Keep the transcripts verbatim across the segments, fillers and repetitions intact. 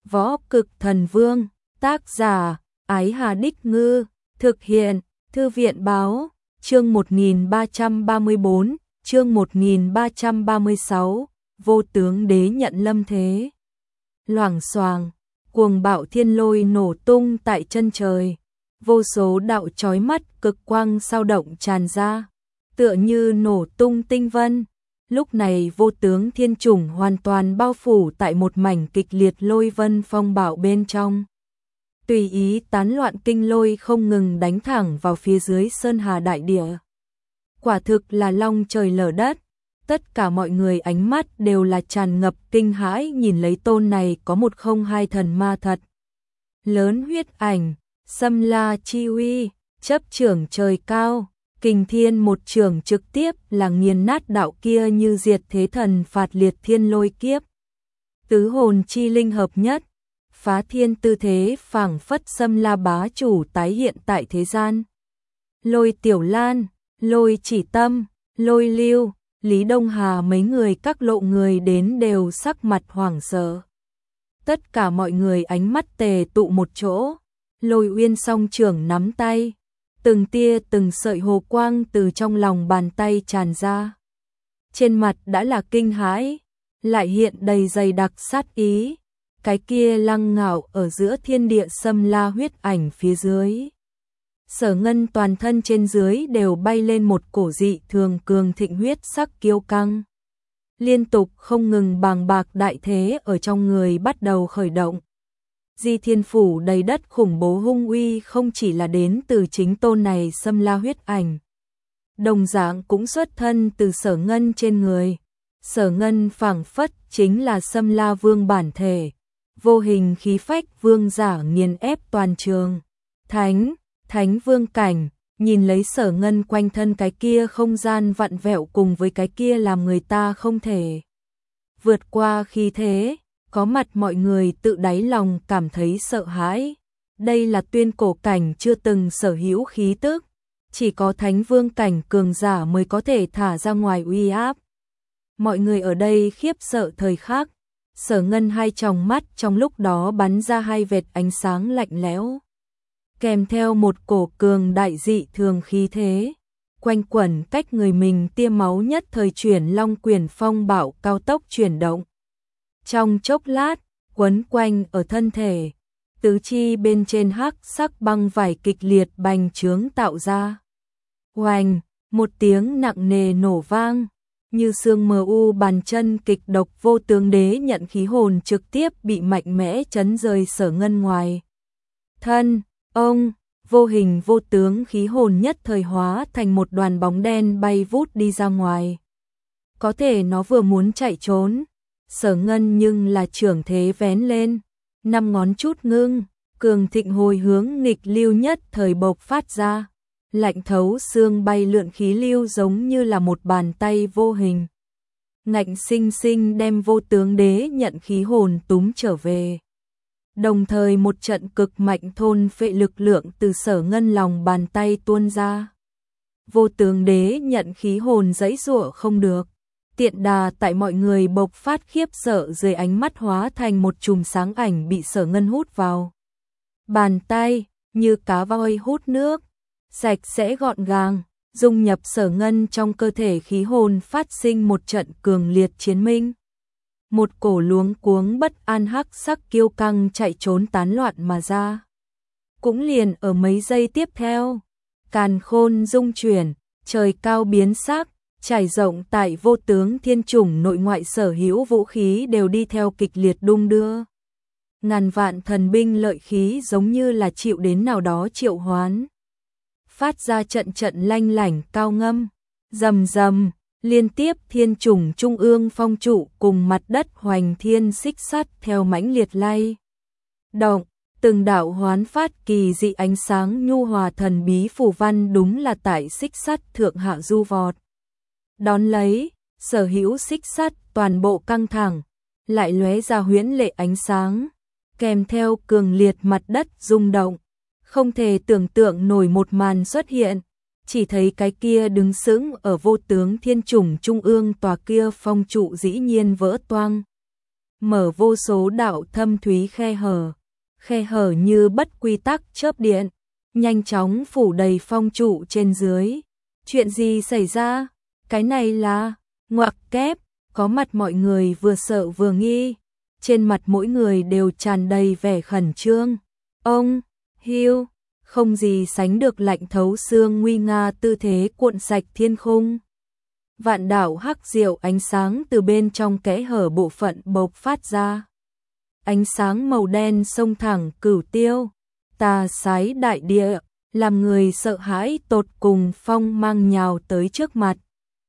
Võ Cực Thần Vương, tác giả, Ái Hà Đích Ngư, thực hiện, Thư viện Báo, chương một nghìn ba trăm ba mươi bốn, chương một nghìn ba trăm ba mươi sáu, vô tướng đế nhận lâm thế. Loảng xoảng, cuồng bạo thiên lôi nổ tung tại chân trời, vô số đạo chói mắt cực quang sao động tràn ra, tựa như nổ tung tinh vân. Lúc này vô tướng thiên chủng hoàn toàn bao phủ tại một mảnh kịch liệt lôi vân phong bạo bên trong. Tùy ý tán loạn kinh lôi không ngừng đánh thẳng vào phía dưới sơn hà đại địa. Quả thực là long trời lở đất, tất cả mọi người ánh mắt đều là tràn ngập kinh hãi nhìn lấy tôn này có một không hai thần ma thật. Lớn huyết ảnh, xâm la chi uy, chấp trưởng trời cao. Kình thiên một trường trực tiếp là nghiền nát đạo kia như diệt thế thần phạt liệt thiên lôi kiếp. Tứ hồn chi linh hợp nhất, phá thiên tư thế phảng phất xâm la bá chủ tái hiện tại thế gian. Lôi Tiểu Lan, Lôi Chỉ Tâm, Lôi Lưu, Lý Đông Hà mấy người các lộ người đến đều sắc mặt hoảng sợ. Tất cả mọi người ánh mắt tề tụ một chỗ, Lôi Uyên song trưởng nắm tay. Từng tia từng sợi hồ quang từ trong lòng bàn tay tràn ra. Trên mặt đã là kinh hãi, lại hiện đầy dày đặc sát ý. Cái kia lăng ngạo ở giữa thiên địa xâm la huyết ảnh phía dưới. Sở Ngân toàn thân trên dưới đều bay lên một cổ dị thường cường thịnh huyết sắc kiêu căng. Liên tục không ngừng bàng bạc đại thế ở trong người bắt đầu khởi động. Di thiên phủ đầy đất khủng bố hung uy không chỉ là đến từ chính tôn này xâm la huyết ảnh. Đồng dạng cũng xuất thân từ Sở Ngân trên người. Sở Ngân phảng phất chính là xâm la vương bản thể. Vô hình khí phách vương giả nghiền ép toàn trường. Thánh, thánh vương cảnh, nhìn lấy Sở Ngân quanh thân cái kia không gian vặn vẹo cùng với cái kia làm người ta không thể vượt qua khí thế. Có mặt mọi người tự đáy lòng cảm thấy sợ hãi. Đây là tuyên cổ cảnh chưa từng sở hữu khí tức. Chỉ có thánh vương cảnh cường giả mới có thể thả ra ngoài uy áp. Mọi người ở đây khiếp sợ thời khắc. Sở Ngân hai tròng mắt trong lúc đó bắn ra hai vệt ánh sáng lạnh lẽo. Kèm theo một cổ cường đại dị thường khí thế. Quanh quẩn cách người mình tia máu nhất thời chuyển long quyền phong bạo cao tốc chuyển động. Trong chốc lát, quấn quanh ở thân thể, tứ chi bên trên hắc sắc băng vải kịch liệt bành trướng tạo ra. Oanh, một tiếng nặng nề nổ vang, như xương mờ u bàn chân kịch độc vô tướng đế nhận khí hồn trực tiếp bị mạnh mẽ chấn rời Sở Ngân ngoài. Thân, ông, vô hình vô tướng khí hồn nhất thời hóa thành một đoàn bóng đen bay vút đi ra ngoài. Có thể nó vừa muốn chạy trốn. Sở Ngân nhưng là trưởng thế vén lên, năm ngón chút ngưng, cường thịnh hồi hướng nghịch lưu nhất thời bộc phát ra, lạnh thấu xương bay lượn khí lưu giống như là một bàn tay vô hình. Ngạnh sinh sinh đem vô tướng đế nhận khí hồn túm trở về. Đồng thời một trận cực mạnh thôn phệ lực lượng từ Sở Ngân lòng bàn tay tuôn ra. Vô tướng đế nhận khí hồn giãy giụa không được. Tiện đà tại mọi người bộc phát khiếp sợ dưới ánh mắt hóa thành một chùm sáng ảnh bị Sở Ngân hút vào. Bàn tay, như cá voi hút nước, sạch sẽ gọn gàng, dung nhập Sở Ngân trong cơ thể khí hồn phát sinh một trận cường liệt chiến minh. Một cổ luống cuống bất an hắc sắc kiêu căng chạy trốn tán loạn mà ra. Cũng liền ở mấy giây tiếp theo, càn khôn rung chuyển, trời cao biến sắc. Trải rộng tại vô tướng thiên chủng nội ngoại sở hữu vũ khí đều đi theo kịch liệt đung đưa. Ngàn vạn thần binh lợi khí giống như là chịu đến nào đó triệu hoán. Phát ra trận trận lanh lảnh cao ngâm, rầm rầm, liên tiếp thiên chủng trung ương phong trụ cùng mặt đất hoành thiên xích sắt theo mãnh liệt lay. Động, từng đạo hoán phát kỳ dị ánh sáng nhu hòa thần bí phù văn đúng là tại xích sắt thượng hạ du vọt. Đón lấy, sở hữu xích sắt toàn bộ căng thẳng, lại lóe ra huyễn lệ ánh sáng, kèm theo cường liệt mặt đất rung động. Không thể tưởng tượng nổi một màn xuất hiện, chỉ thấy cái kia đứng sững ở vô tướng thiên chủng trung ương tòa kia phong trụ dĩ nhiên vỡ toang. mở vô số đạo thâm thúy khe hở, khe hở như bất quy tắc chớp điện, nhanh chóng phủ đầy phong trụ trên dưới. Chuyện gì xảy ra? Cái này là ngoặc kép, có mặt mọi người vừa sợ vừa nghi, trên mặt mỗi người đều tràn đầy vẻ khẩn trương. Ông Hưu không gì sánh được lạnh thấu xương nguy nga, tư thế cuộn sạch thiên khung. Vạn đạo hắc diệu ánh sáng từ bên trong kẽ hở bộ phận bộc phát ra. Ánh sáng màu đen xông thẳng cửu tiêu, tà sái đại địa, làm người sợ hãi tột cùng, phong mang nhào tới trước mặt.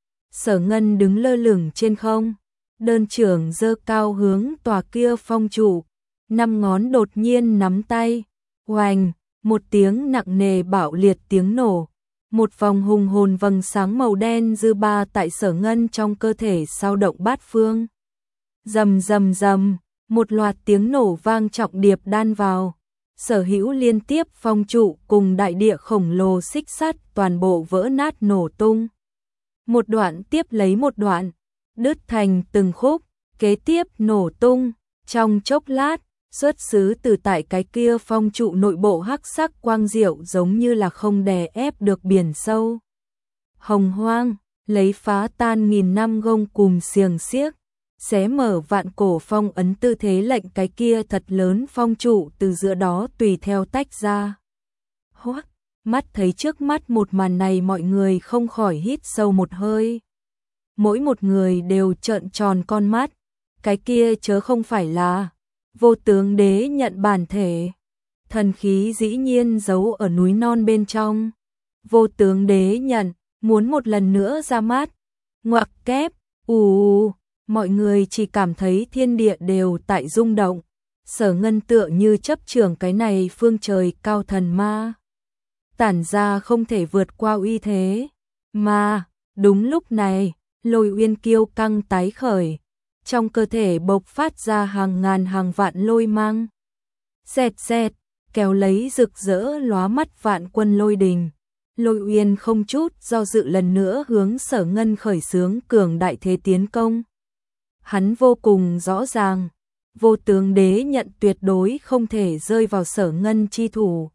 Sở Ngân đứng lơ lửng trên không, đơn trưởng giơ cao hướng tòa kia phong trụ, năm ngón đột nhiên nắm tay, oành, một tiếng nặng nề bạo liệt tiếng nổ. Một vòng hùng hồn vầng sáng màu đen dư ba tại Sở Ngân trong cơ thể sao động bát phương. Rầm rầm rầm, một loạt tiếng nổ vang trọng điệp đan vào. Sở hữu liên tiếp phong trụ cùng đại địa khổng lồ xích sắt toàn bộ vỡ nát nổ tung. Một đoạn tiếp lấy một đoạn, đứt thành từng khúc, kế tiếp nổ tung, trong chốc lát, xuất xứ từ tại cái kia phong trụ nội bộ hắc sắc quang diệu giống như là không đè ép được biển sâu. Hồng hoang, lấy phá tan nghìn năm gông cùm xiềng xiếc, xé mở vạn cổ phong ấn, tư thế lệnh cái kia thật lớn phong trụ từ giữa đó tùy theo tách ra. Hoắc, mắt thấy trước mắt một màn này, mọi người không khỏi hít sâu một hơi. Mỗi một người đều trợn tròn con mắt, cái kia chớ không phải là Vô Tướng Đế Nhận bản thể. Thần khí dĩ nhiên giấu ở núi non bên trong. Vô Tướng Đế Nhận muốn một lần nữa ra mắt. Ngoặc kép, ù, mọi người chỉ cảm thấy thiên địa đều tại rung động. Sở Ngân tựa như chấp trưởng cái này phương trời cao thần ma, tản ra không thể vượt qua uy thế. Mà, đúng lúc này, Lôi Uyên kiêu căng tái khởi, trong cơ thể bộc phát ra hàng ngàn hàng vạn lôi mang. Xẹt xẹt, kéo lấy rực rỡ lóa mắt vạn quân lôi đình. Lôi Uyên không chút do dự lần nữa hướng Sở Ngân khởi xướng cường đại thế tiến công. Hắn vô cùng rõ ràng, Vô Tướng Đế Nhận tuyệt đối không thể rơi vào Sở Ngân chi thủ.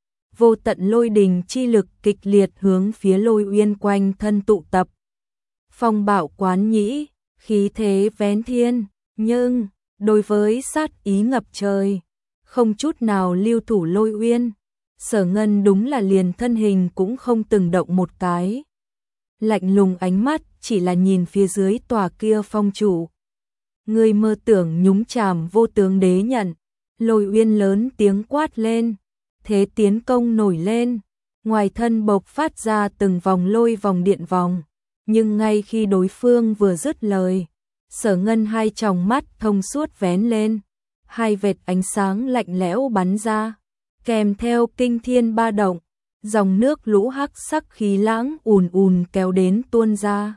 Vô tận lôi đình chi lực kịch liệt hướng phía Lôi Uyên quanh thân tụ tập. Phong bạo quán nhĩ, khí thế vén thiên, nhưng đối với sát ý ngập trời, không chút nào lưu thủ Lôi Uyên. Sở Ngân đúng là liền thân hình cũng không từng động một cái. Lạnh lùng ánh mắt chỉ là nhìn phía dưới tòa kia phong trụ. Người mơ tưởng nhúng chàm Vô Tướng Đế Nhận. Lôi Uyên lớn tiếng quát lên, thế tiến công nổi lên, ngoài thân bộc phát ra từng vòng lôi vòng điện vòng. Nhưng ngay khi đối phương vừa dứt lời, Sở Ngân hai tròng mắt thông suốt vén lên, hai vệt ánh sáng lạnh lẽo bắn ra, kèm theo kinh thiên ba động, dòng nước lũ hắc sắc khí lãng ùn ùn kéo đến tuôn ra.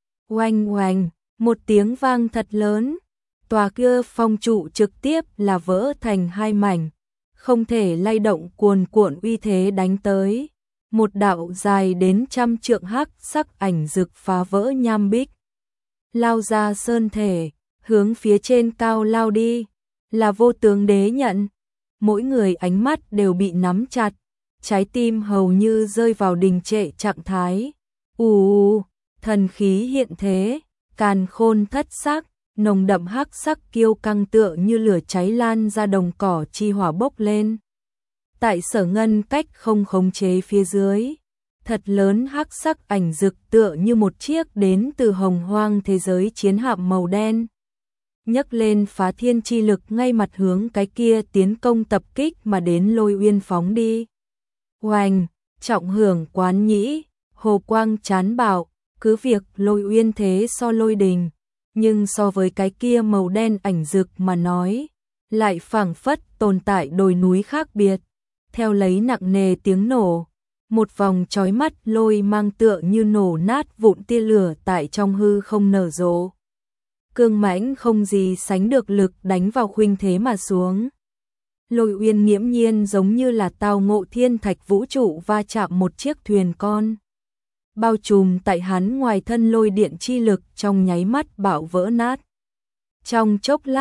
Oanh oanh, một tiếng vang thật lớn, tòa kia phong trụ trực tiếp là vỡ thành hai mảnh, không thể lay động, cuồn cuộn uy thế đánh tới. Một đạo dài đến trăm trượng hắc sắc ảnh rực phá vỡ nham bích, lao ra sơn thể, hướng phía trên cao lao đi, là Vô Tướng Đế Nhận. Mỗi người ánh mắt đều bị nắm chặt, trái tim hầu như rơi vào đình trệ trạng thái. Ù, thần khí hiện thế, càn khôn thất sắc, nồng đậm hắc sắc kiêu căng tựa như lửa cháy lan ra, đồng cỏ chi hỏa bốc lên. Tại Sở Ngân cách không khống chế phía dưới, thật lớn hắc sắc ảnh rực tựa như một chiếc đến từ hồng hoang thế giới chiến hạm màu đen, nhấc lên phá thiên chi lực ngay mặt hướng cái kia tiến công tập kích mà đến Lôi Uyên phóng đi. Oanh, trọng hưởng quán nhĩ, hồ quang chán bạo, cứ việc Lôi Uyên thế so lôi đình, nhưng so với cái kia màu đen ảnh rực mà nói, lại phảng phất tồn tại đồi núi khác biệt. Theo lấy nặng nề tiếng nổ, một vòng chói mắt lôi mang tựa như nổ nát vụn tia lửa tại trong hư không nở rộ. Cương mãnh không gì sánh được lực đánh vào khuynh thế mà xuống. Lôi Uyên nghiễm nhiên giống như là tao ngộ thiên thạch vũ trụ va chạm một chiếc thuyền con. Bao trùm tại hắn ngoài thân lôi điện chi lực trong nháy mắt bạo vỡ nát. Trong chốc lát,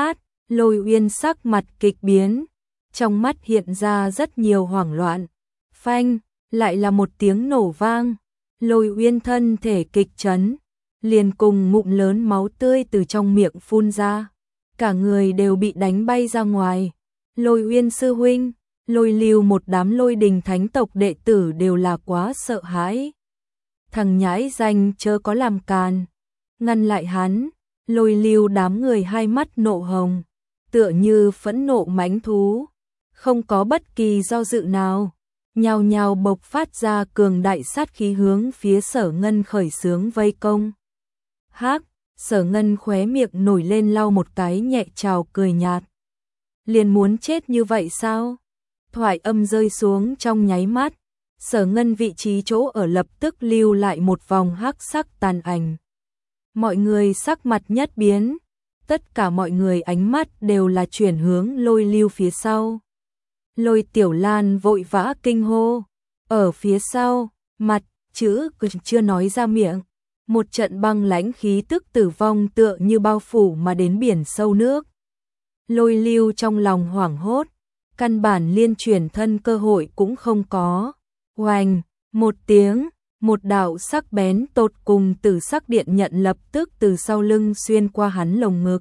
Lôi Uyên sắc mặt kịch biến, trong mắt hiện ra rất nhiều hoảng loạn. Phanh, lại là một tiếng nổ vang. Lôi Uyên thân thể kịch chấn, liền cùng ngụm lớn máu tươi từ trong miệng phun ra. Cả người đều bị đánh bay ra ngoài. Lôi Uyên sư huynh, Lôi Lưu một đám Lôi Đình thánh tộc đệ tử đều là quá sợ hãi. Thằng nhãi danh chớ có làm càn. Ngăn lại hắn. Lôi Lưu đám người hai mắt nộ hồng, tựa như phẫn nộ mãnh thú, không có bất kỳ do dự nào, nhào nhào bộc phát ra cường đại sát khí hướng phía Sở Ngân khởi xướng vây công. Hắc, Sở Ngân khóe miệng nổi lên lau một cái nhẹ trào cười nhạt. Liền muốn chết như vậy sao? Thoại âm rơi xuống trong nháy mắt, Sở Ngân vị trí chỗ ở lập tức lưu lại một vòng hắc sắc tàn ảnh. Mọi người sắc mặt nhất biến, tất cả mọi người ánh mắt đều là chuyển hướng Lôi Lưu phía sau. Lôi Tiểu Lan vội vã kinh hô, ở phía sau, mặt, chữ chưa nói ra miệng, một trận băng lãnh khí tức tử vong tựa như bao phủ mà đến biển sâu nước. Lôi Lưu trong lòng hoảng hốt, căn bản liên chuyển thân cơ hội cũng không có. Oanh, một tiếng, một đạo sắc bén tột cùng từ sắc điện nhận lập tức từ sau lưng xuyên qua hắn lồng ngực.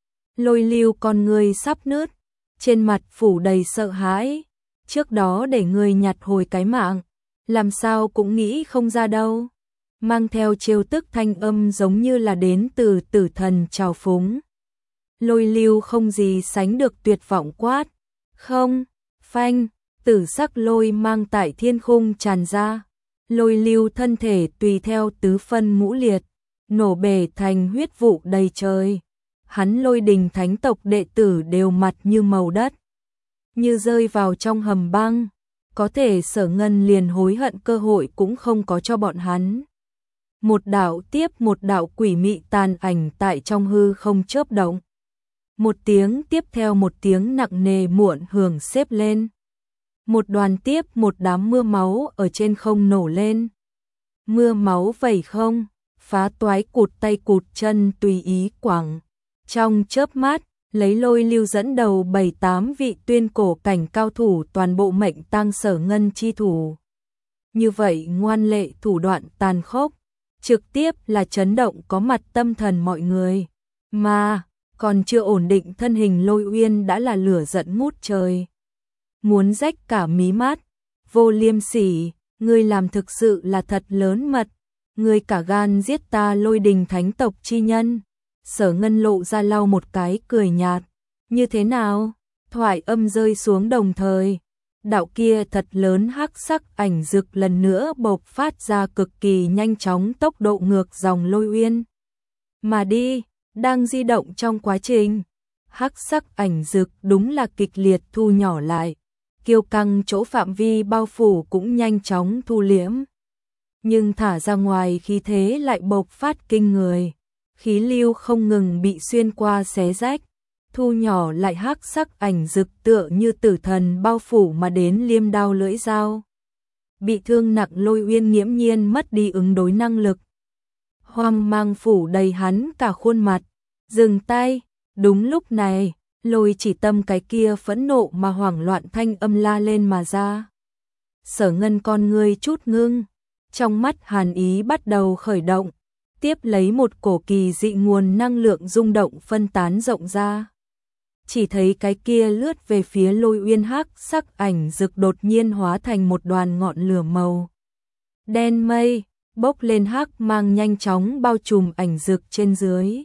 Lôi Lưu con người sắp nứt, trên mặt phủ đầy sợ hãi. Trước đó để người nhặt hồi cái mạng, làm sao cũng nghĩ không ra đâu. Mang theo trêu tức thanh âm giống như là đến từ tử thần trào phúng. Lôi Lưu không gì sánh được tuyệt vọng quát. Không, phanh, tử sắc lôi mang tại thiên khung tràn ra. Lôi Lưu thân thể tùy theo tứ phân ngũ liệt, nổ bể thành huyết vụ đầy trời. Hắn Lôi Đình thánh tộc đệ tử đều mặt như màu đất, như rơi vào trong hầm băng. Có thể Sở Ngân liền hối hận cơ hội cũng không có cho bọn hắn. Một đạo tiếp một đạo quỷ mị tàn ảnh tại trong hư không chớp động. Một tiếng tiếp theo một tiếng nặng nề muộn hưởng xếp lên. Một đoàn tiếp một đám mưa máu ở trên không nổ lên. Mưa máu vẩy không, phá toái cụt tay cụt chân tùy ý quẳng. Trong chớp mắt, lấy Lôi Lưu dẫn đầu bảy tám vị tuyên cổ cảnh cao thủ toàn bộ mệnh tang Sở Ngân chi thủ. Như vậy ngoan lệ thủ đoạn tàn khốc, trực tiếp là chấn động có mặt tâm thần mọi người. Mà, còn chưa ổn định thân hình Lôi Uyên đã là lửa giận ngút trời. Muốn rách cả mí mắt, vô liêm sỉ, ngươi làm thực sự là thật lớn mật, ngươi cả gan giết ta Lôi Đình thánh tộc chi nhân. Sở Ngân lộ ra lau một cái cười nhạt, như thế nào? Thoại âm rơi xuống đồng thời, đạo kia thật lớn hắc sắc ảnh rực lần nữa bộc phát ra cực kỳ nhanh chóng tốc độ ngược dòng Lôi Uyên. Mà đi, đang di động trong quá trình, hắc sắc ảnh rực đúng là kịch liệt thu nhỏ lại. Kiêu căng chỗ phạm vi bao phủ cũng nhanh chóng thu liễm. Nhưng thả ra ngoài khí thế lại bộc phát kinh người. Khí lưu không ngừng bị xuyên qua xé rách. Thu nhỏ lại hắc sắc ảnh rực tựa như tử thần bao phủ mà đến liêm đao lưỡi dao. Bị thương nặng Lôi Uyên nghiễm nhiên mất đi ứng đối năng lực. Hoang mang phủ đầy hắn cả khuôn mặt. Dừng tay, đúng lúc này. Lôi Chỉ Tâm cái kia phẫn nộ mà hoảng loạn thanh âm la lên mà ra. Sở Ngân con ngươi chút ngưng, trong mắt hàn ý bắt đầu khởi động, tiếp lấy một cổ kỳ dị nguồn năng lượng rung động phân tán rộng ra. Chỉ thấy cái kia lướt về phía Lôi Uyên hắc sắc ảnh rực đột nhiên hóa thành một đoàn ngọn lửa màu đen mây, bốc lên hắc mang nhanh chóng bao trùm ảnh rực trên dưới.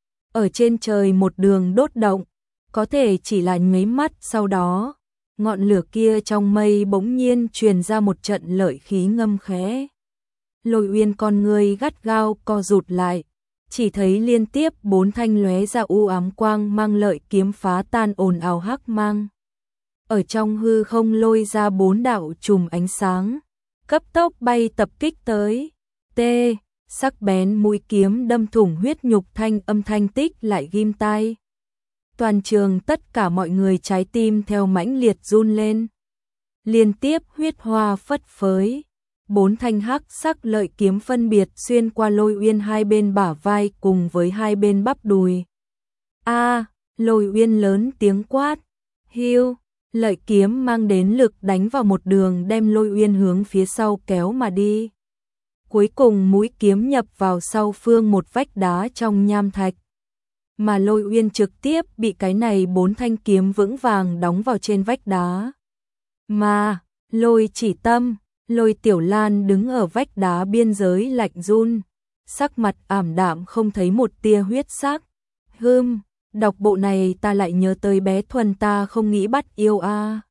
Ở trên trời một đường đốt động. Có thể chỉ là nháy mắt sau đó, ngọn lửa kia trong mây bỗng nhiên truyền ra một trận lợi khí ngâm khẽ. Lôi Uyên con người gắt gao co rụt lại, chỉ thấy liên tiếp bốn thanh lóe ra u ám quang mang lợi kiếm phá tan ồn ào hắc mang. Ở trong hư không lôi ra bốn đạo chùm ánh sáng, cấp tốc bay tập kích tới. T, sắc bén mũi kiếm đâm thủng huyết nhục thanh âm thanh tích lại ghim tai. Toàn trường tất cả mọi người trái tim theo mãnh liệt run lên. Liên tiếp huyết hoa phất phới, bốn thanh hắc sắc lợi kiếm phân biệt xuyên qua Lôi Uyên hai bên bả vai cùng với hai bên bắp đùi. A, Lôi Uyên lớn tiếng quát, hưu, lợi kiếm mang đến lực đánh vào một đường đem Lôi Uyên hướng phía sau kéo mà đi. Cuối cùng mũi kiếm nhập vào sau phương một vách đá trong nham thạch. Mà Lôi Uyên trực tiếp bị cái này bốn thanh kiếm vững vàng đóng vào trên vách đá. Mà, Lôi Chỉ Tâm, Lôi Tiểu Lan đứng ở vách đá biên giới lạnh run, sắc mặt ảm đạm không thấy một tia huyết sắc. Hừm, đọc bộ này ta lại nhớ tới bé Thuần ta không nghĩ bắt yêu a.